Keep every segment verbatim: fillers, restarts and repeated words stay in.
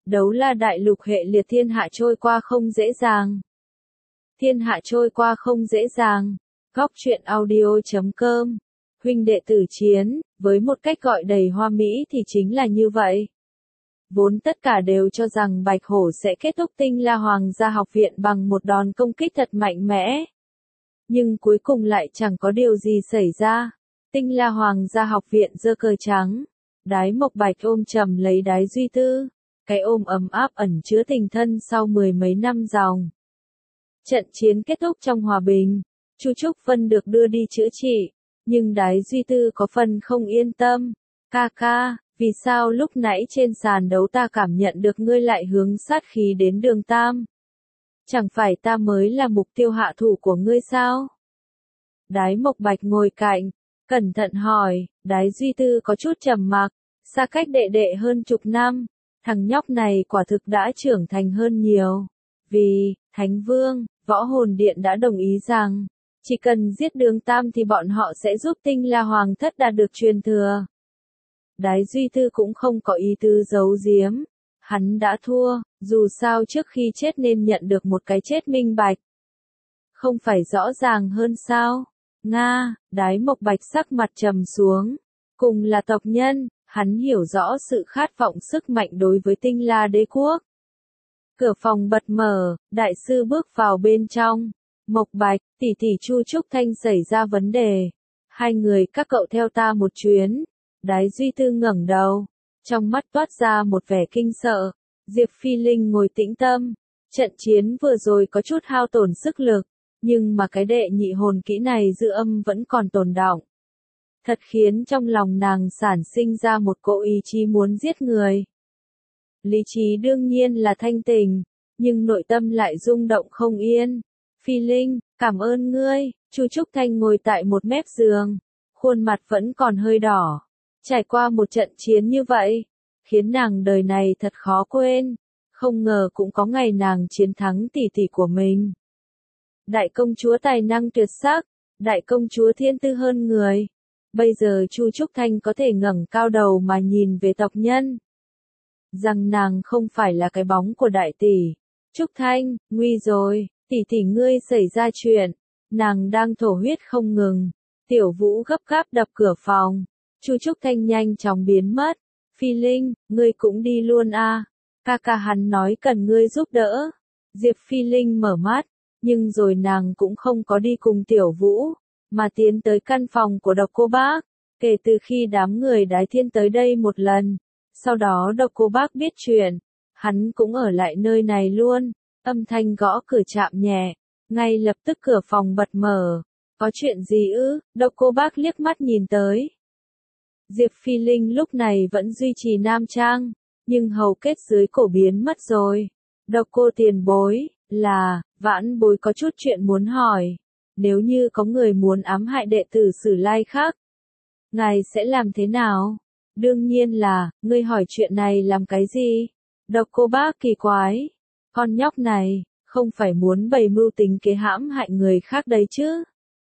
Đấu La đại lục hệ liệt thiên hạ trôi qua không dễ dàng. Thiên hạ trôi qua không dễ dàng. Góc truyện audio chấm com. Huynh đệ tử chiến, với một cách gọi đầy hoa mỹ thì chính là như vậy. Vốn tất cả đều cho rằng Bạch Hổ sẽ kết thúc Tinh La Hoàng gia học viện bằng một đòn công kích thật mạnh mẽ. Nhưng cuối cùng lại chẳng có điều gì xảy ra. Tinh La Hoàng gia học viện giơ cờ trắng. Đái Mộc Bạch ôm chầm lấy Đái Duy Tư. Cái ôm ấm áp ẩn chứa tình thân sau mười mấy năm dòng. Trận chiến kết thúc trong hòa bình. Chu Trúc Vân được đưa đi chữa trị. Nhưng Đái Duy Tư có phần không yên tâm. Ca ca, vì sao lúc nãy trên sàn đấu ta cảm nhận được ngươi lại hướng sát khí đến Đường Tam? Chẳng phải ta mới là mục tiêu hạ thủ của ngươi sao? Đái Mộc Bạch ngồi cạnh, cẩn thận hỏi. Đái Duy Tư có chút trầm mặc, xa cách đệ đệ hơn chục năm. Thằng nhóc này quả thực đã trưởng thành hơn nhiều. Vì, Thánh Vương, Võ Hồn Điện đã đồng ý rằng, chỉ cần giết Đường Tam thì bọn họ sẽ giúp Tinh La Hoàng thất đạt được truyền thừa. Đái Duy Tư cũng không có ý tứ giấu giếm. Hắn đã thua, dù sao trước khi chết nên nhận được một cái chết minh bạch. Không phải rõ ràng hơn sao? Nga, Đái Mộc Bạch sắc mặt trầm xuống. Cùng là tộc nhân, hắn hiểu rõ sự khát vọng sức mạnh đối với Tinh La đế quốc. Cửa phòng bật mở, đại sư bước vào bên trong. Mộc Bạch, tỷ tỷ Chu Trúc Thanh xảy ra vấn đề. Hai người các cậu theo ta một chuyến. Đái Duy Tư ngẩng đầu. Trong mắt toát ra một vẻ kinh sợ. Diệp Phi Linh ngồi tĩnh tâm. Trận chiến vừa rồi có chút hao tổn sức lực. Nhưng mà cái đệ nhị hồn kỹ này dư âm vẫn còn tồn đọng. Thật khiến trong lòng nàng sản sinh ra một cỗ ý chí muốn giết người. Lý trí đương nhiên là thanh tình, nhưng nội tâm lại rung động không yên. Phi Linh, cảm ơn ngươi. Chu Trúc Thanh ngồi tại một mép giường, khuôn mặt vẫn còn hơi đỏ. Trải qua một trận chiến như vậy, khiến nàng đời này thật khó quên. Không ngờ cũng có ngày nàng chiến thắng tỷ tỷ của mình. Đại công chúa tài năng tuyệt sắc, đại công chúa thiên tư hơn người. Bây giờ Chu Trúc Thanh có thể ngẩng cao đầu mà nhìn về tộc nhân. Rằng nàng không phải là cái bóng của đại tỷ. Trúc Thanh, nguy rồi, tỷ tỷ ngươi xảy ra chuyện. Nàng đang thổ huyết không ngừng. Tiểu Vũ gấp gáp đập cửa phòng. Chu Trúc Thanh nhanh chóng biến mất. Phi Linh, ngươi cũng đi luôn à. Ca ca hắn nói cần ngươi giúp đỡ. Diệp Phi Linh mở mắt, nhưng rồi nàng cũng không có đi cùng Tiểu Vũ, mà tiến tới căn phòng của Độc Cô Bác. Kể từ khi đám người Đái Thiên tới đây một lần, sau đó Độc Cô Bác biết chuyện, hắn cũng ở lại nơi này luôn. Âm thanh gõ cửa chạm nhẹ, ngay lập tức cửa phòng bật mở. Có chuyện gì ư? Độc Cô Bác liếc mắt nhìn tới. Diệp Phi Linh lúc này vẫn duy trì nam trang, nhưng hầu kết dưới cổ biến mất rồi. Độc Cô tiền bối, là, Vãn bối có chút chuyện muốn hỏi. Nếu như có người muốn ám hại đệ tử Sử Lai khác, ngài sẽ làm thế nào? Đương nhiên là, ngươi hỏi chuyện này làm cái gì? Độc Cô Bác kỳ quái. Con nhóc này, không phải muốn bày mưu tính kế hãm hại người khác đấy chứ?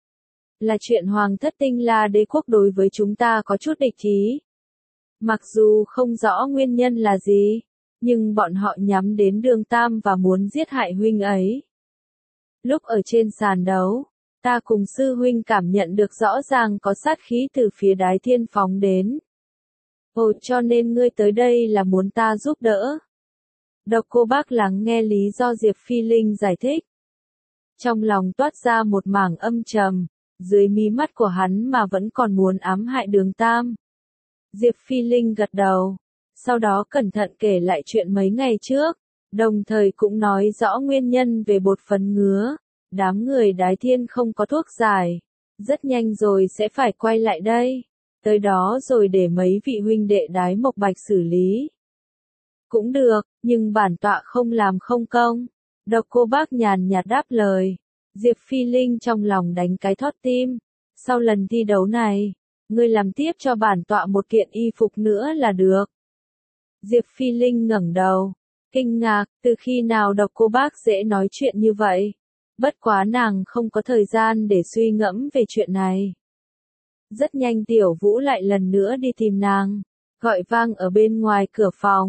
Là chuyện Hoàng thất Tinh La đế quốc đối với chúng ta có chút địch ý. Mặc dù không rõ nguyên nhân là gì, nhưng bọn họ nhắm đến Đường Tam và muốn giết hại huynh ấy. Lúc ở trên sàn đấu, ta cùng sư huynh cảm nhận được rõ ràng có sát khí từ phía Đái Thiên phóng đến. Ồ, cho nên ngươi tới đây là muốn ta giúp đỡ. Độc Cô Bác lắng nghe lý do Diệp Phi Linh giải thích. Trong lòng toát ra một mảng âm trầm, dưới mí mắt của hắn mà vẫn còn muốn ám hại Đường Tam. Diệp Phi Linh gật đầu, sau đó cẩn thận kể lại chuyện mấy ngày trước, đồng thời cũng nói rõ nguyên nhân về bột phấn ngứa. Đám người Đái Thiên không có thuốc giải, rất nhanh rồi sẽ phải quay lại đây. Tới đó rồi để mấy vị huynh đệ Đái Mộc Bạch xử lý. Cũng được, nhưng bản tọa không làm không công. Độc Cô Bác nhàn nhạt đáp lời. Diệp Phi Linh trong lòng đánh cái thót tim. Sau lần thi đấu này, ngươi làm tiếp cho bản tọa một kiện y phục nữa là được. Diệp Phi Linh ngẩng đầu, kinh ngạc, từ khi nào Độc Cô Bác dễ nói chuyện như vậy. Bất quá nàng không có thời gian để suy ngẫm về chuyện này. Rất nhanh Tiểu Vũ lại lần nữa đi tìm nàng, gọi vang ở bên ngoài cửa phòng.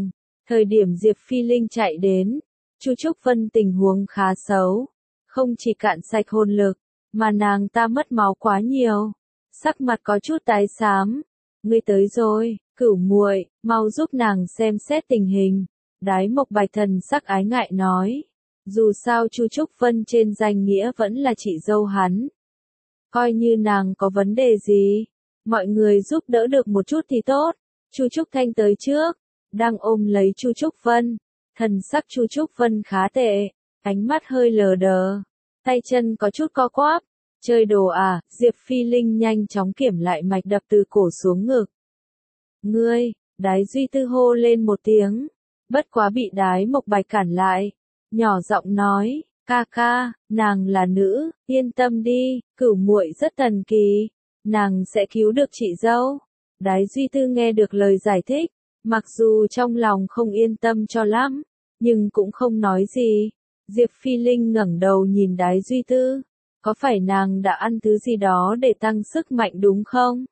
Thời điểm Diệp Phi Linh chạy đến, Chu Trúc Vân tình huống khá xấu, không chỉ cạn sạch hồn lực, mà nàng ta mất máu quá nhiều, sắc mặt có chút tái xám. Ngươi tới rồi, Cửu muội, mau giúp nàng xem xét tình hình. Đái Mộc Bạch thần sắc ái ngại nói, dù sao Chu Trúc Vân trên danh nghĩa vẫn là chị dâu hắn. Coi như nàng có vấn đề gì, mọi người giúp đỡ được một chút thì tốt. Chu Trúc Thanh tới trước, đang ôm lấy Chu Trúc Vân, thần sắc Chu Trúc Vân khá tệ, ánh mắt hơi lờ đờ, tay chân có chút co quắp. Chơi đồ à? Diệp Phi Linh nhanh chóng kiểm lại mạch đập từ cổ xuống ngực. Ngươi, Đái Duy Tư hô lên một tiếng, bất quá bị Đái Mộc Bạch cản lại, nhỏ giọng nói, ca ca, nàng là nữ, yên tâm đi, Cửu muội rất thần kỳ, nàng sẽ cứu được chị dâu. Đái Duy Tư nghe được lời giải thích, mặc dù trong lòng không yên tâm cho lắm, nhưng cũng không nói gì. Diệp Phi Linh ngẩng đầu nhìn Đái Duy Tư, có phải nàng đã ăn thứ gì đó để tăng sức mạnh đúng không?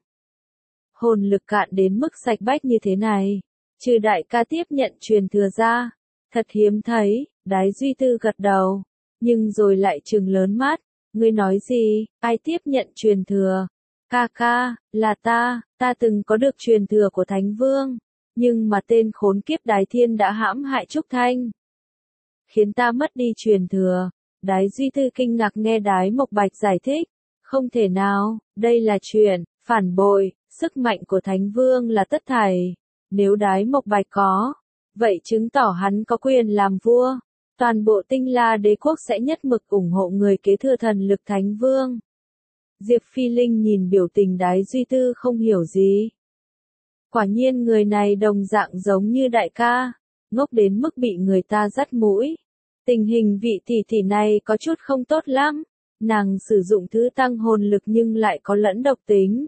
Hồn lực cạn đến mức sạch bách như thế này, trừ đại ca tiếp nhận truyền thừa ra, thật hiếm thấy. Đái Duy Tư gật đầu, nhưng rồi lại trừng lớn mắt, ngươi nói gì, ai tiếp nhận truyền thừa? Ca ca, là ta, ta từng có được truyền thừa của Thánh Vương, nhưng mà tên khốn kiếp Đái Thiên đã hãm hại Trúc Thanh, khiến ta mất đi truyền thừa. Đái Duy Tư kinh ngạc nghe Đái Mộc Bạch giải thích, không thể nào, đây là chuyện phản bội, sức mạnh của Thánh Vương là tất thảy. Nếu Đái Mộc Bạch có, vậy chứng tỏ hắn có quyền làm vua. Toàn bộ Tinh La Đế quốc sẽ nhất mực ủng hộ người kế thừa thần lực Thánh Vương. Diệp Phi Linh nhìn biểu tình Đái Duy Tư không hiểu gì. Quả nhiên người này đồng dạng giống như đại ca, ngốc đến mức bị người ta dắt mũi. Tình hình vị tỷ tỷ này có chút không tốt lắm, nàng sử dụng thứ tăng hồn lực nhưng lại có lẫn độc tính.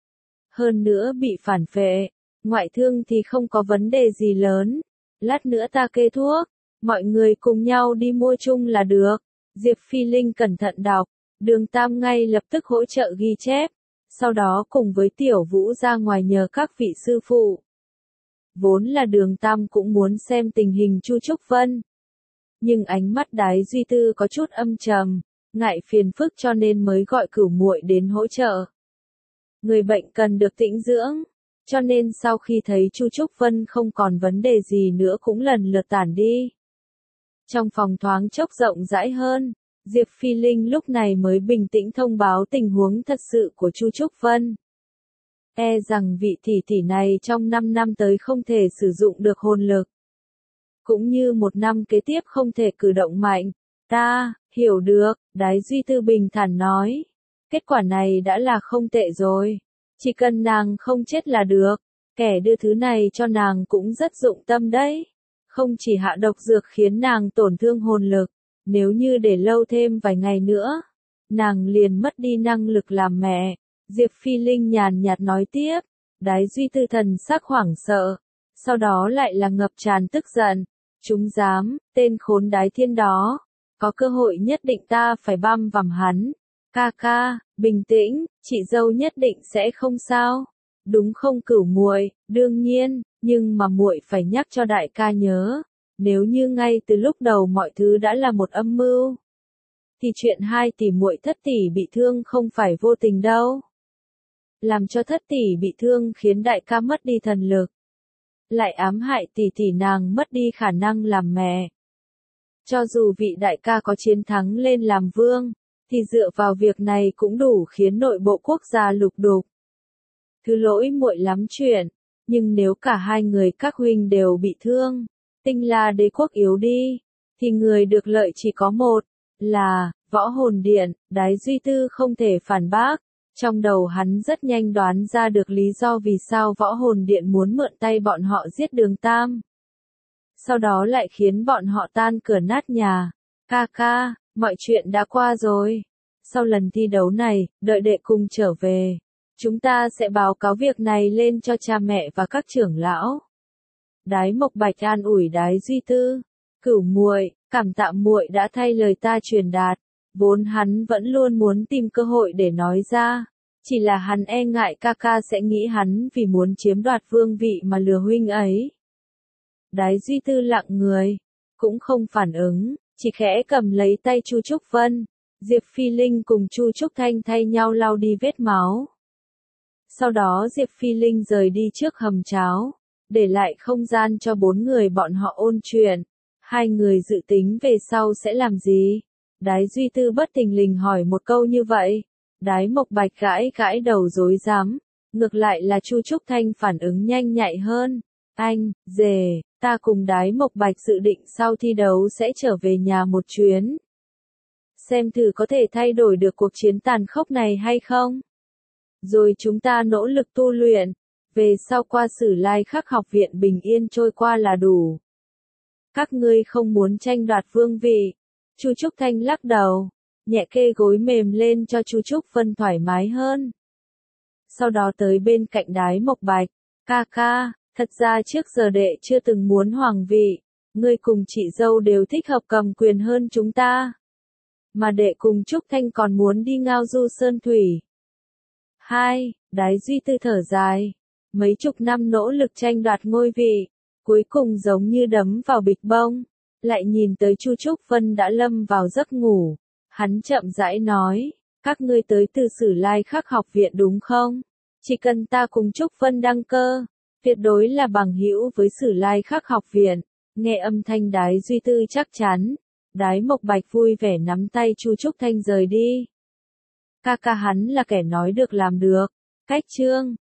Hơn nữa bị phản phệ, ngoại thương thì không có vấn đề gì lớn, lát nữa ta kê thuốc, mọi người cùng nhau đi mua chung là được. Diệp Phi Linh cẩn thận đọc, Đường Tam ngay lập tức hỗ trợ ghi chép, sau đó cùng với Tiểu Vũ ra ngoài nhờ các vị sư phụ. Vốn là Đường Tam cũng muốn xem tình hình Chu Trúc Vân, nhưng ánh mắt Đái Duy Tư có chút âm trầm, ngại phiền phức cho nên mới gọi Cửu muội đến hỗ trợ. Người bệnh cần được tĩnh dưỡng, cho nên sau khi thấy Chu Trúc Vân không còn vấn đề gì nữa cũng lần lượt tản đi. Trong phòng thoáng chốc rộng rãi hơn, Diệp Phi Linh lúc này mới bình tĩnh thông báo tình huống thật sự của Chu Trúc Vân. E rằng vị tỷ tỷ này trong năm năm tới không thể sử dụng được hồn lực, cũng như một năm kế tiếp không thể cử động mạnh. Ta, hiểu được, Đái Duy Tư bình thản nói. Kết quả này đã là không tệ rồi. Chỉ cần nàng không chết là được. Kẻ đưa thứ này cho nàng cũng rất dụng tâm đấy. Không chỉ hạ độc dược khiến nàng tổn thương hồn lực, nếu như để lâu thêm vài ngày nữa, nàng liền mất đi năng lực làm mẹ. Diệp Phi Linh nhàn nhạt nói tiếp. Đái Duy Tư thần sắc hoảng sợ, sau đó lại là ngập tràn tức giận. Chúng dám, tên khốn Đái Thiên đó, có cơ hội nhất định ta phải băm vằm hắn. Ca ca, bình tĩnh, chị dâu nhất định sẽ không sao. Đúng không Cửu muội? Đương nhiên, nhưng mà muội phải nhắc cho đại ca nhớ, nếu như ngay từ lúc đầu mọi thứ đã là một âm mưu, thì chuyện hai tỷ muội thất tỷ bị thương không phải vô tình đâu. Làm cho thất tỷ bị thương khiến đại ca mất đi thần lực, lại ám hại tỷ tỷ nàng mất đi khả năng làm mẹ. Cho dù vị đại ca có chiến thắng lên làm vương, thì dựa vào việc này cũng đủ khiến nội bộ quốc gia lục đục. Thứ lỗi muội lắm chuyện, nhưng nếu cả hai người các huynh đều bị thương, Tinh La Đế quốc yếu đi, thì người được lợi chỉ có một, là Võ Hồn Điện. Đái Duy Tư không thể phản bác, trong đầu hắn rất nhanh đoán ra được lý do vì sao Võ Hồn Điện muốn mượn tay bọn họ giết Đường Tam, sau đó lại khiến bọn họ tan cửa nát nhà. Ca ca, mọi chuyện đã qua rồi. Sau lần thi đấu này, đợi đệ cùng trở về, chúng ta sẽ báo cáo việc này lên cho cha mẹ và các trưởng lão. Đái Mộc Bạch an ủi Đái Duy Tư. Cửu muội, cảm tạ muội đã thay lời ta truyền đạt. Vốn hắn vẫn luôn muốn tìm cơ hội để nói ra, chỉ là hắn e ngại ca ca sẽ nghĩ hắn vì muốn chiếm đoạt vương vị mà lừa huynh ấy. Đái Duy Tư lặng người, cũng không phản ứng, chỉ khẽ cầm lấy tay Chu Trúc Vân. Diệp Phi Linh cùng Chu Trúc Thanh thay nhau lau đi vết máu. Sau đó Diệp Phi Linh rời đi trước hầm cháo, để lại không gian cho bốn người bọn họ ôn chuyện. Hai người dự tính về sau sẽ làm gì? Đái Duy Tư bất thình lình hỏi một câu như vậy. Đái Mộc Bạch gãi gãi đầu rối rắm, ngược lại là Chu Trúc Thanh phản ứng nhanh nhạy hơn. Anh, dề, ta cùng Đái Mộc Bạch dự định sau thi đấu sẽ trở về nhà một chuyến. Xem thử có thể thay đổi được cuộc chiến tàn khốc này hay không? Rồi chúng ta nỗ lực tu luyện, về sau qua Sử Lai Khắc học viện bình yên trôi qua là đủ. Các ngươi không muốn tranh đoạt vương vị. Chu Trúc Thanh lắc đầu, nhẹ kê gối mềm lên cho Chu Trúc Vân thoải mái hơn. Sau đó tới bên cạnh Đái Mộc Bạch, ca ca, thật ra trước giờ đệ chưa từng muốn hoàng vị, ngươi cùng chị dâu đều thích hợp cầm quyền hơn chúng ta. Mà đệ cùng Trúc Thanh còn muốn đi ngao du sơn thủy. Hai, Đái Duy Tư thở dài, mấy chục năm nỗ lực tranh đoạt ngôi vị, cuối cùng giống như đấm vào bịch bông, lại nhìn tới Chu Trúc Vân đã lâm vào giấc ngủ. Hắn chậm rãi nói, các ngươi tới từ Sử Lai Khắc học viện đúng không? Chỉ cần ta cùng Trúc Vân đăng cơ, tuyệt đối là bằng hữu với Sử Lai Khắc học viện. Nghe âm thanh Đái Duy Tư chắc chắn, Đái Mộc Bạch vui vẻ nắm tay Chu Trúc Thanh rời đi. Ca ca hắn là kẻ nói được làm được. Cách chương